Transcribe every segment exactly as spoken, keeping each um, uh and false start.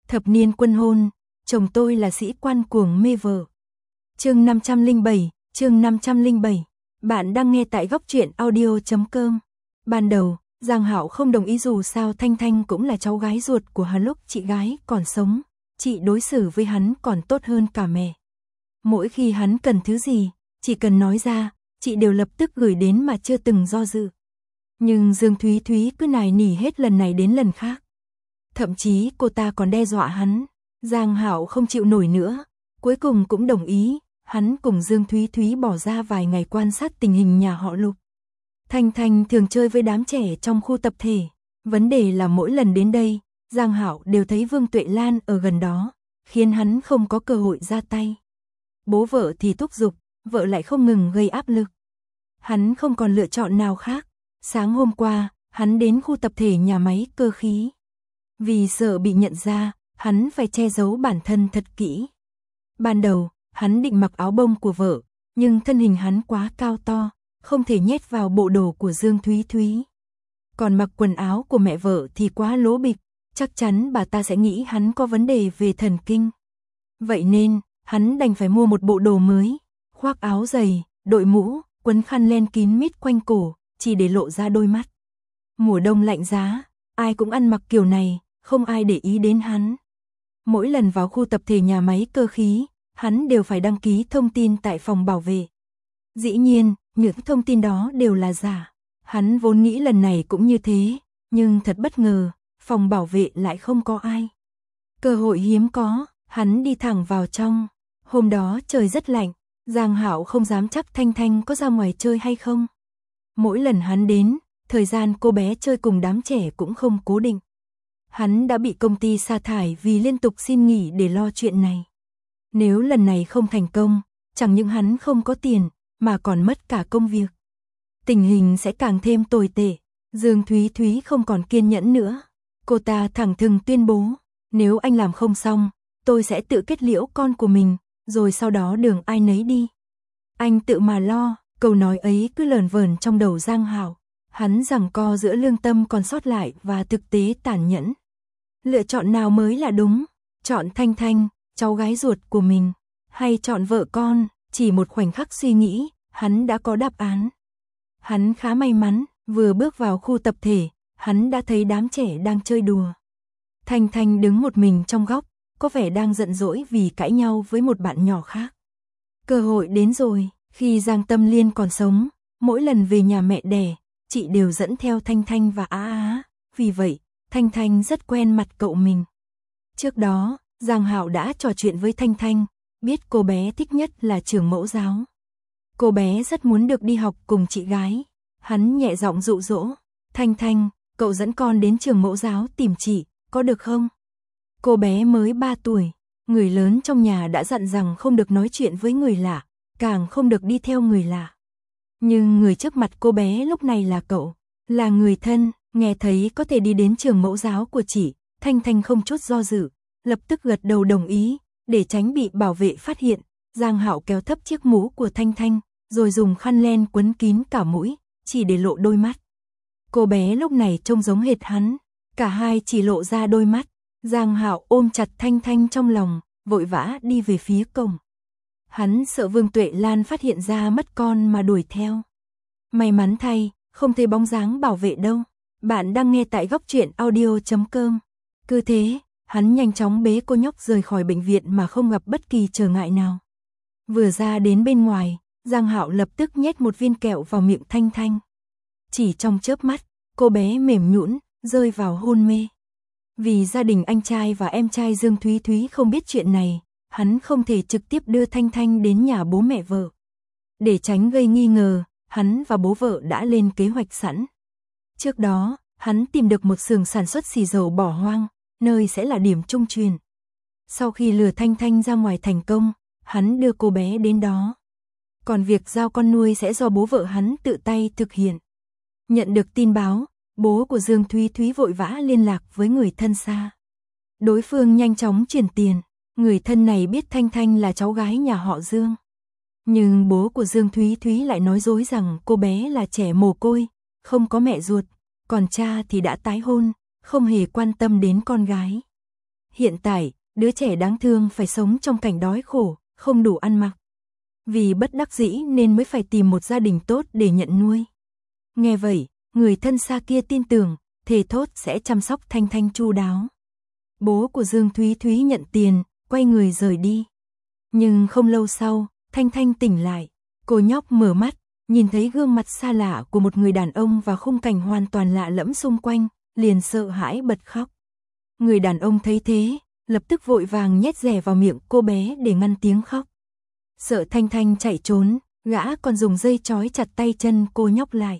Thập niên quân hôn, chồng tôi là sĩ quan cuồng mê vợ. Chương năm trăm lẻ bảy, chương năm trăm lẻ bảy. Bạn đang nghe tại góc truyện audio chấm com. Ban đầu, Giang Hạo không đồng ý dù sao Thanh Thanh cũng là cháu gái ruột của hắn lúc chị gái còn sống, chị đối xử với hắn còn tốt hơn cả mẹ. Mỗi khi hắn cần thứ gì, chỉ cần nói ra, chị đều lập tức gửi đến mà chưa từng do dự. Nhưng Dương Thúy Thúy cứ nài nỉ hết lần này đến lần khác. Thậm chí cô ta còn đe dọa hắn. Giang Hạo không chịu nổi nữa, cuối cùng cũng đồng ý, hắn cùng Dương Thúy Thúy bỏ ra vài ngày quan sát tình hình nhà họ Lục. Thanh Thanh thường chơi với đám trẻ trong khu tập thể, vấn đề là mỗi lần đến đây, Giang Hạo đều thấy Vương Tuệ Lan ở gần đó, khiến hắn không có cơ hội ra tay. Bố vợ thì thúc giục, vợ lại không ngừng gây áp lực. Hắn không còn lựa chọn nào khác. Sáng hôm qua, hắn đến khu tập thể nhà máy cơ khí. Vì sợ bị nhận ra, hắn phải che giấu bản thân thật kỹ. Ban đầu, hắn định mặc áo bông của vợ, nhưng thân hình hắn quá cao to, không thể nhét vào bộ đồ của Dương Thúy Thúy. Còn mặc quần áo của mẹ vợ thì quá lố bịch, chắc chắn bà ta sẽ nghĩ hắn có vấn đề về thần kinh. Vậy nên, hắn đành phải mua một bộ đồ mới, khoác áo dày, đội mũ, quấn khăn len kín mít quanh cổ, chỉ để lộ ra đôi mắt. Mùa đông lạnh giá, ai cũng ăn mặc kiểu này, không ai để ý đến hắn. Mỗi lần vào khu tập thể nhà máy cơ khí, hắn đều phải đăng ký thông tin tại phòng bảo vệ. Dĩ nhiên, những thông tin đó đều là giả. Hắn vốn nghĩ lần này cũng như thế, nhưng thật bất ngờ, phòng bảo vệ lại không có ai. Cơ hội hiếm có, hắn đi thẳng vào trong. Hôm đó trời rất lạnh, Giang Hạo không dám chắc Thanh Thanh có ra ngoài chơi hay không. Mỗi lần hắn đến, thời gian cô bé chơi cùng đám trẻ cũng không cố định. Hắn đã bị công ty sa thải vì liên tục xin nghỉ để lo chuyện này. Nếu lần này không thành công, chẳng những hắn không có tiền, mà còn mất cả công việc. Tình hình sẽ càng thêm tồi tệ. Dương Thúy Thúy không còn kiên nhẫn nữa. Cô ta thẳng thừng tuyên bố, nếu anh làm không xong, tôi sẽ tự kết liễu con của mình, rồi sau đó đường ai nấy đi. Anh tự mà lo. Câu nói ấy cứ lờn vờn trong đầu Giang Hạo. Hắn giằng co giữa lương tâm còn sót lại và thực tế tàn nhẫn. Lựa chọn nào mới là đúng? Chọn Thanh Thanh, cháu gái ruột của mình, hay chọn vợ con? Chỉ một khoảnh khắc suy nghĩ, hắn đã có đáp án. Hắn khá may mắn, vừa bước vào khu tập thể, hắn đã thấy đám trẻ đang chơi đùa. Thanh Thanh đứng một mình trong góc, có vẻ đang giận dỗi vì cãi nhau với một bạn nhỏ khác. Cơ hội đến rồi. Khi Giang Tâm Liên còn sống, mỗi lần về nhà mẹ đẻ, chị đều dẫn theo Thanh Thanh và Á Á, vì vậy, Thanh Thanh rất quen mặt cậu mình. Trước đó, Giang Hạo đã trò chuyện với Thanh Thanh, biết cô bé thích nhất là trường mẫu giáo. Cô bé rất muốn được đi học cùng chị gái. Hắn nhẹ giọng dụ dỗ, Thanh Thanh, cậu dẫn con đến trường mẫu giáo tìm chị, có được không? Cô bé mới ba tuổi, người lớn trong nhà đã dặn rằng không được nói chuyện với người lạ, càng không được đi theo người lạ. Nhưng người trước mặt cô bé lúc này là cậu, là người thân, nghe thấy có thể đi đến trường mẫu giáo của chị, Thanh Thanh không chút do dự, lập tức gật đầu đồng ý, để tránh bị bảo vệ phát hiện. Giang Hạo kéo thấp chiếc mũ của Thanh Thanh, rồi dùng khăn len quấn kín cả mũi, chỉ để lộ đôi mắt. Cô bé lúc này trông giống hệt hắn, cả hai chỉ lộ ra đôi mắt. Giang Hạo ôm chặt Thanh Thanh trong lòng, vội vã đi về phía cổng. Hắn sợ Vương Tuệ Lan phát hiện ra mất con mà đuổi theo. May mắn thay, không thấy bóng dáng bảo vệ đâu. Bạn đang nghe tại góc truyện audio chấm com. Cứ thế, hắn nhanh chóng bế cô nhóc rời khỏi bệnh viện mà không gặp bất kỳ trở ngại nào. Vừa ra đến bên ngoài, Giang Hạo lập tức nhét một viên kẹo vào miệng Thanh Thanh. Chỉ trong chớp mắt, cô bé mềm nhũn, rơi vào hôn mê. Vì gia đình anh trai và em trai Dương Thúy Thúy không biết chuyện này, hắn không thể trực tiếp đưa Thanh Thanh đến nhà bố mẹ vợ. Để tránh gây nghi ngờ, hắn và bố vợ đã lên kế hoạch sẵn. Trước đó, hắn tìm được một xưởng sản xuất xì dầu bỏ hoang, nơi sẽ là điểm trung truyền. Sau khi lừa Thanh Thanh ra ngoài thành công, hắn đưa cô bé đến đó. Còn việc giao con nuôi sẽ do bố vợ hắn tự tay thực hiện. Nhận được tin báo, bố của Dương Thúy Thúy vội vã liên lạc với người thân xa. Đối phương nhanh chóng chuyển tiền. Người thân này biết Thanh Thanh là cháu gái nhà họ Dương. Nhưng bố của Dương Thúy Thúy lại nói dối rằng cô bé là trẻ mồ côi, không có mẹ ruột, còn cha thì đã tái hôn, không hề quan tâm đến con gái. Hiện tại, đứa trẻ đáng thương phải sống trong cảnh đói khổ, không đủ ăn mặc. Vì bất đắc dĩ nên mới phải tìm một gia đình tốt để nhận nuôi. Nghe vậy, người thân xa kia tin tưởng, thề thốt sẽ chăm sóc Thanh Thanh chu đáo. Bố của Dương Thúy Thúy nhận tiền, quay người rời đi. Nhưng không lâu sau, Thanh Thanh tỉnh lại. Cô nhóc mở mắt, nhìn thấy gương mặt xa lạ của một người đàn ông và khung cảnh hoàn toàn lạ lẫm xung quanh, liền sợ hãi bật khóc. Người đàn ông thấy thế, lập tức vội vàng nhét rẻ vào miệng cô bé để ngăn tiếng khóc. Sợ Thanh Thanh chạy trốn, gã còn dùng dây trói chặt tay chân cô nhóc lại.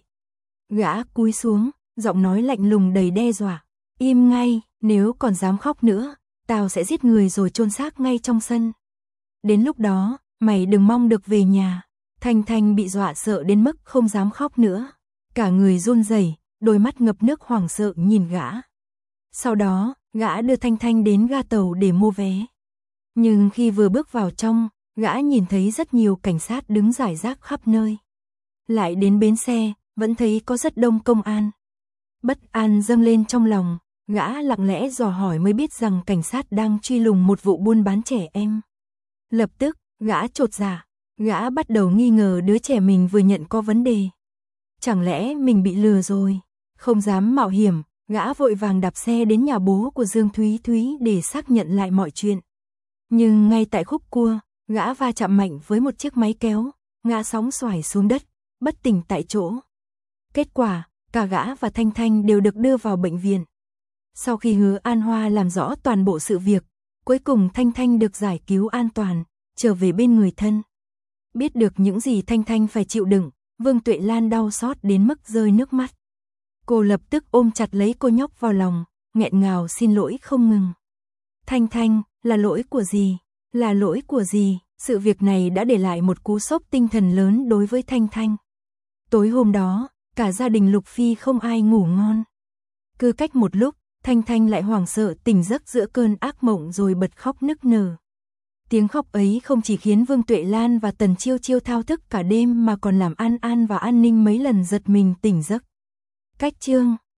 Gã cúi xuống, giọng nói lạnh lùng đầy đe dọa. Im ngay, nếu còn dám khóc nữa, tao sẽ giết người rồi chôn xác ngay trong sân. Đến lúc đó, mày đừng mong được về nhà. Thanh Thanh bị dọa sợ đến mức không dám khóc nữa. Cả người run rẩy, đôi mắt ngập nước hoảng sợ nhìn gã. Sau đó, gã đưa Thanh Thanh đến ga tàu để mua vé. Nhưng khi vừa bước vào trong, gã nhìn thấy rất nhiều cảnh sát đứng rải rác khắp nơi. Lại đến bến xe, vẫn thấy có rất đông công an. Bất an dâng lên trong lòng, gã lặng lẽ dò hỏi mới biết rằng cảnh sát đang truy lùng một vụ buôn bán trẻ em. Lập tức, gã chột dạ, gã bắt đầu nghi ngờ đứa trẻ mình vừa nhận có vấn đề. Chẳng lẽ mình bị lừa rồi? Không dám mạo hiểm, gã vội vàng đạp xe đến nhà bố của Dương Thúy Thúy để xác nhận lại mọi chuyện. Nhưng ngay tại khúc cua, gã va chạm mạnh với một chiếc máy kéo, ngã sóng xoài xuống đất, bất tỉnh tại chỗ. Kết quả, cả gã và Thanh Thanh đều được đưa vào bệnh viện. Sau khi Hứa An Hoa làm rõ toàn bộ sự việc, cuối cùng Thanh Thanh được giải cứu an toàn, trở về bên người thân. Biết được những gì Thanh Thanh phải chịu đựng, Vương Tuệ Lan đau xót đến mức rơi nước mắt. Cô lập tức ôm chặt lấy cô nhóc vào lòng, nghẹn ngào xin lỗi không ngừng. Thanh Thanh, là lỗi của gì? Là lỗi của gì? Sự việc này đã để lại một cú sốc tinh thần lớn đối với Thanh Thanh. Tối hôm đó, cả gia đình Lục Phi không ai ngủ ngon. Cứ cách một lúc, Thanh Thanh lại hoảng sợ tỉnh giấc giữa cơn ác mộng rồi bật khóc nức nở. Tiếng khóc ấy không chỉ khiến Vương Tuệ Lan và Tần Chiêu Chiêu thao thức cả đêm mà còn làm An An và An Ninh mấy lần giật mình tỉnh giấc. Cách chương